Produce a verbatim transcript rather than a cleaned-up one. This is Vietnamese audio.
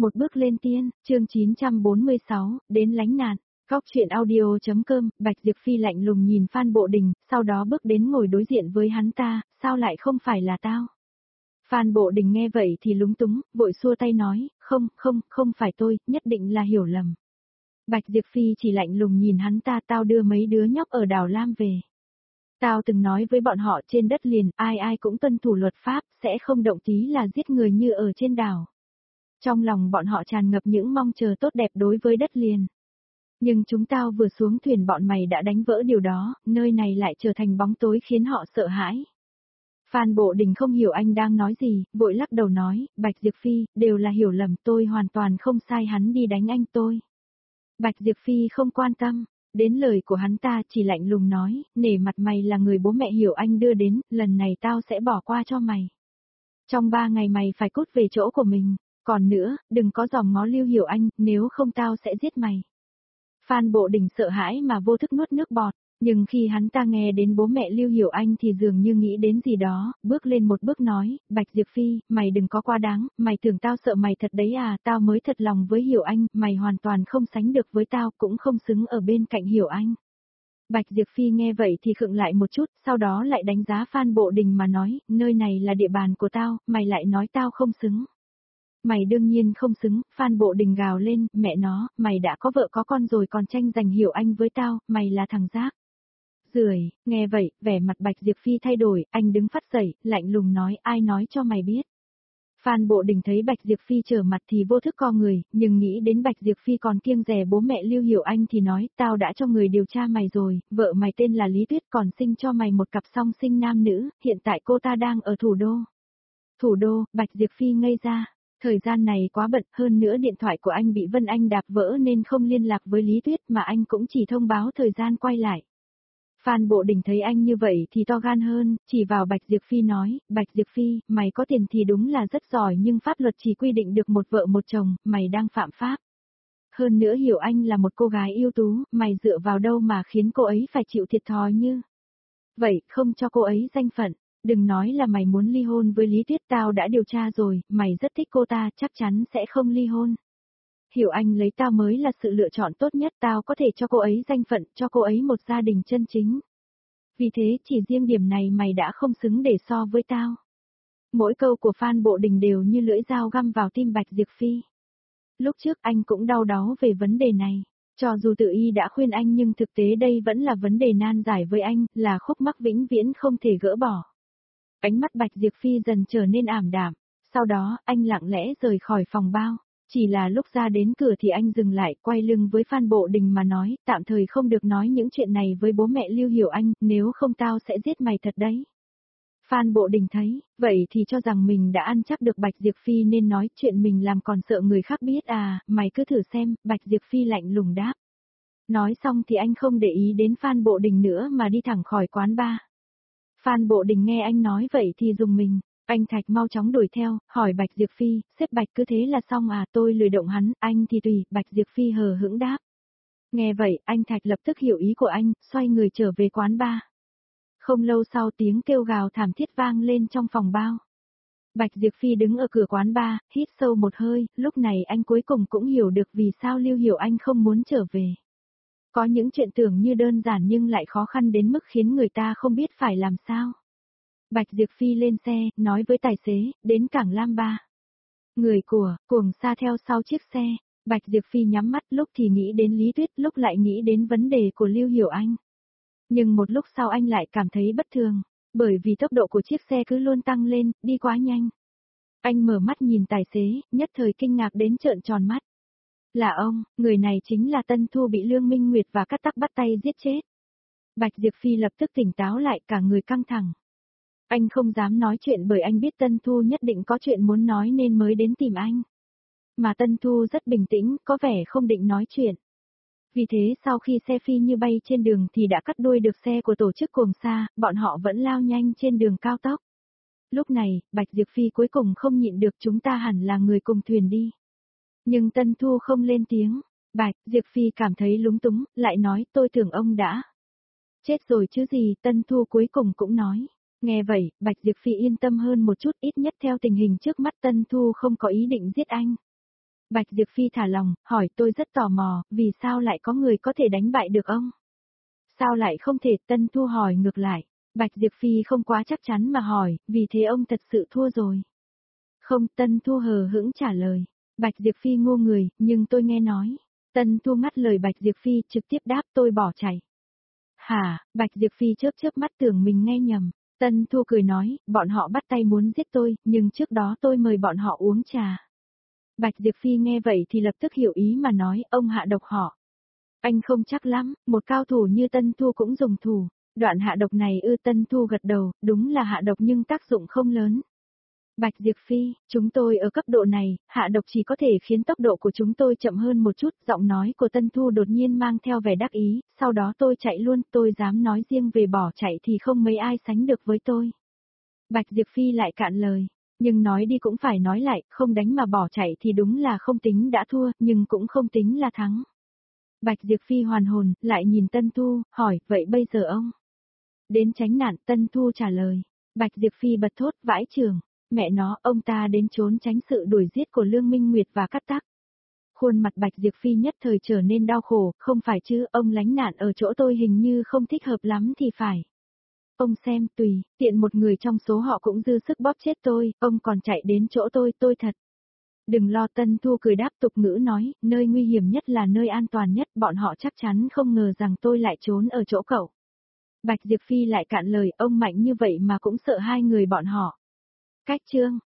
Một bước lên tiên, chương chín trăm bốn mươi sáu, đến lánh nạn. Góc chuyện audio.com, Bạch Diệp Phi lạnh lùng nhìn Phan Bộ Đình, sau đó bước đến ngồi đối diện với hắn ta, sao lại không phải là tao? Phan Bộ Đình nghe vậy thì lúng túng, vội xua tay nói, không, không, không phải tôi, nhất định là hiểu lầm. Bạch Diệp Phi chỉ lạnh lùng nhìn hắn ta, tao đưa mấy đứa nhóc ở đảo Lam về. Tao từng nói với bọn họ trên đất liền, ai ai cũng tuân thủ luật pháp, sẽ không động tí là giết người như ở trên đảo. Trong lòng bọn họ tràn ngập những mong chờ tốt đẹp đối với đất liền. Nhưng chúng tao vừa xuống thuyền bọn mày đã đánh vỡ điều đó, nơi này lại trở thành bóng tối khiến họ sợ hãi. Phan Bộ Đình không hiểu anh đang nói gì, vội lắc đầu nói, Bạch Diệp Phi, đều là hiểu lầm, tôi hoàn toàn không sai, hắn đi đánh anh tôi. Bạch Diệp Phi không quan tâm, đến lời của hắn ta chỉ lạnh lùng nói, nể mặt mày là người bố mẹ hiểu anh đưa đến, lần này tao sẽ bỏ qua cho mày. Trong ba ngày mày phải cút về chỗ của mình. Còn nữa, đừng có dòm ngó Lưu Hiểu Anh, nếu không tao sẽ giết mày. Phan Bộ Đình sợ hãi mà vô thức nuốt nước bọt, nhưng khi hắn ta nghe đến bố mẹ Lưu Hiểu Anh thì dường như nghĩ đến gì đó, bước lên một bước nói, Bạch Diệp Phi, mày đừng có quá đáng, mày tưởng tao sợ mày thật đấy à, tao mới thật lòng với Hiểu Anh, mày hoàn toàn không sánh được với tao, cũng không xứng ở bên cạnh Hiểu Anh. Bạch Diệp Phi nghe vậy thì khựng lại một chút, sau đó lại đánh giá Phan Bộ Đình mà nói, nơi này là địa bàn của tao, mày lại nói tao không xứng. Mày đương nhiên không xứng, Phan Bộ Đình gào lên, mẹ nó, mày đã có vợ có con rồi còn tranh giành Hiểu Anh với tao, mày là thằng rác. Rưởi, nghe vậy, vẻ mặt Bạch Diệp Phi thay đổi, anh đứng phát dậy, lạnh lùng nói, ai nói cho mày biết. Phan Bộ Đình thấy Bạch Diệp Phi trở mặt thì vô thức co người, nhưng nghĩ đến Bạch Diệp Phi còn kiêng dè bố mẹ Lưu Hiểu Anh thì nói, tao đã cho người điều tra mày rồi, vợ mày tên là Lý Tuyết còn sinh cho mày một cặp song sinh nam nữ, hiện tại cô ta đang ở thủ đô. Thủ đô, Bạch Diệp Phi ngây ra. Thời gian này quá bận, hơn nữa điện thoại của anh bị Vân Anh đạp vỡ nên không liên lạc với Lý Tuyết mà anh cũng chỉ thông báo thời gian quay lại. Phan Bộ Đình thấy anh như vậy thì to gan hơn, chỉ vào Bạch Diệp Phi nói, Bạch Diệp Phi, mày có tiền thì đúng là rất giỏi nhưng pháp luật chỉ quy định được một vợ một chồng, mày đang phạm pháp. Hơn nữa Hiểu Anh là một cô gái ưu tú, mày dựa vào đâu mà khiến cô ấy phải chịu thiệt thòi như. Vậy, không cho cô ấy danh phận. Đừng nói là mày muốn ly hôn với Lý Tuyết, tao đã điều tra rồi, mày rất thích cô ta, chắc chắn sẽ không ly hôn. Hiểu Anh lấy tao mới là sự lựa chọn tốt nhất, tao có thể cho cô ấy danh phận, cho cô ấy một gia đình chân chính. Vì thế, chỉ riêng điểm này mày đã không xứng để so với tao. Mỗi câu của Phan Bộ Đình đều như lưỡi dao găm vào tim Bạch Diệp Phi. Lúc trước anh cũng đau đáu về vấn đề này. Cho dù tự y đã khuyên anh nhưng thực tế đây vẫn là vấn đề nan giải với anh, là khúc mắc vĩnh viễn không thể gỡ bỏ. Ánh mắt Bạch Diệp Phi dần trở nên ảm đạm, sau đó, anh lặng lẽ rời khỏi phòng bao. Chỉ là lúc ra đến cửa thì anh dừng lại, quay lưng với Phan Bộ Đình mà nói, tạm thời không được nói những chuyện này với bố mẹ Lưu Hiểu Anh, nếu không tao sẽ giết mày thật đấy. Phan Bộ Đình thấy, vậy thì cho rằng mình đã ăn chắc được Bạch Diệp Phi nên nói chuyện mình làm còn sợ người khác biết à, mày cứ thử xem, Bạch Diệp Phi lạnh lùng đáp. Nói xong thì anh không để ý đến Phan Bộ Đình nữa mà đi thẳng khỏi quán bar. Phan Bộ Đình nghe anh nói vậy thì dùng mình, anh Thạch mau chóng đuổi theo, hỏi Bạch Diệp Phi, sếp Bạch cứ thế là xong à, tôi lười động hắn, anh thì tùy, Bạch Diệp Phi hờ hững đáp. Nghe vậy, anh Thạch lập tức hiểu ý của anh, xoay người trở về quán bar. Không lâu sau tiếng kêu gào thảm thiết vang lên trong phòng bao. Bạch Diệp Phi đứng ở cửa quán bar, hít sâu một hơi, lúc này anh cuối cùng cũng hiểu được vì sao Lưu Hiểu Anh không muốn trở về. Có những chuyện tưởng như đơn giản nhưng lại khó khăn đến mức khiến người ta không biết phải làm sao. Bạch Diệp Phi lên xe, nói với tài xế, đến cảng Lam Ba. Người của, cuồng sa theo sau chiếc xe, Bạch Diệp Phi nhắm mắt lúc thì nghĩ đến Lý Tuyết, lúc lại nghĩ đến vấn đề của Lưu Hiểu Anh. Nhưng một lúc sau anh lại cảm thấy bất thường, bởi vì tốc độ của chiếc xe cứ luôn tăng lên, đi quá nhanh. Anh mở mắt nhìn tài xế, nhất thời kinh ngạc đến trợn tròn mắt. Là ông, người này chính là Tân Thu bị Lương Minh Nguyệt và Cát Tắc bắt tay giết chết. Bạch Diệp Phi lập tức tỉnh táo lại, cả người căng thẳng. Anh không dám nói chuyện bởi anh biết Tân Thu nhất định có chuyện muốn nói nên mới đến tìm anh. Mà Tân Thu rất bình tĩnh, có vẻ không định nói chuyện. Vì thế sau khi xe phi như bay trên đường thì đã cắt đuôi được xe của tổ chức cuồng sa, bọn họ vẫn lao nhanh trên đường cao tốc. Lúc này, Bạch Diệp Phi cuối cùng không nhịn được, chúng ta hẳn là người cùng thuyền đi. Nhưng Tân Thu không lên tiếng. Bạch Diệp Phi cảm thấy lúng túng, lại nói tôi tưởng ông đã chết rồi chứ gì, Tân Thu cuối cùng cũng nói. Nghe vậy, Bạch Diệp Phi yên tâm hơn một chút, ít nhất theo tình hình trước mắt Tân Thu không có ý định giết anh. Bạch Diệp Phi thả lòng, hỏi tôi rất tò mò, vì sao lại có người có thể đánh bại được ông? Sao lại không thể? Tân Thu hỏi ngược lại. Bạch Diệp Phi không quá chắc chắn mà hỏi, vì thế ông thật sự thua rồi. Không, Tân Thu hờ hững trả lời. Bạch Diệp Phi ngu người, nhưng tôi nghe nói. Tân Thu ngắt lời Bạch Diệp Phi trực tiếp đáp tôi bỏ chạy. Hả, Bạch Diệp Phi chớp chớp mắt tưởng mình nghe nhầm. Tân Thu cười nói, bọn họ bắt tay muốn giết tôi, nhưng trước đó tôi mời bọn họ uống trà. Bạch Diệp Phi nghe vậy thì lập tức hiểu ý mà nói, ông hạ độc họ. Anh không chắc lắm, một cao thủ như Tân Thu cũng dùng thủ. Đoạn hạ độc này ư? Tân Thu gật đầu, đúng là hạ độc nhưng tác dụng không lớn. Bạch Diệp Phi, chúng tôi ở cấp độ này, hạ độc chỉ có thể khiến tốc độ của chúng tôi chậm hơn một chút. Giọng nói của Tân Thu đột nhiên mang theo vẻ đắc ý, sau đó tôi chạy luôn, tôi dám nói riêng về bỏ chạy thì không mấy ai sánh được với tôi. Bạch Diệp Phi lại cạn lời, nhưng nói đi cũng phải nói lại, không đánh mà bỏ chạy thì đúng là không tính đã thua, nhưng cũng không tính là thắng. Bạch Diệp Phi hoàn hồn, lại nhìn Tân Thu, hỏi, vậy bây giờ ông? Đến tránh nạn, Tân Thu trả lời. Bạch Diệp Phi bật thốt, vãi chưởng. Mẹ nó, ông ta đến trốn tránh sự đuổi giết của Lương Minh Nguyệt và Cát Tắc. Khuôn mặt Bạch Diệp Phi nhất thời trở nên đau khổ, không phải chứ, ông lánh nạn ở chỗ tôi hình như không thích hợp lắm thì phải. Ông xem, tùy, tiện một người trong số họ cũng dư sức bóp chết tôi, ông còn chạy đến chỗ tôi, tôi thật. Đừng lo. Tân Thu cười đáp, tục ngữ nói, nơi nguy hiểm nhất là nơi an toàn nhất, bọn họ chắc chắn không ngờ rằng tôi lại trốn ở chỗ cậu. Bạch Diệp Phi lại cạn lời, ông mạnh như vậy mà cũng sợ hai người bọn họ. Cách chương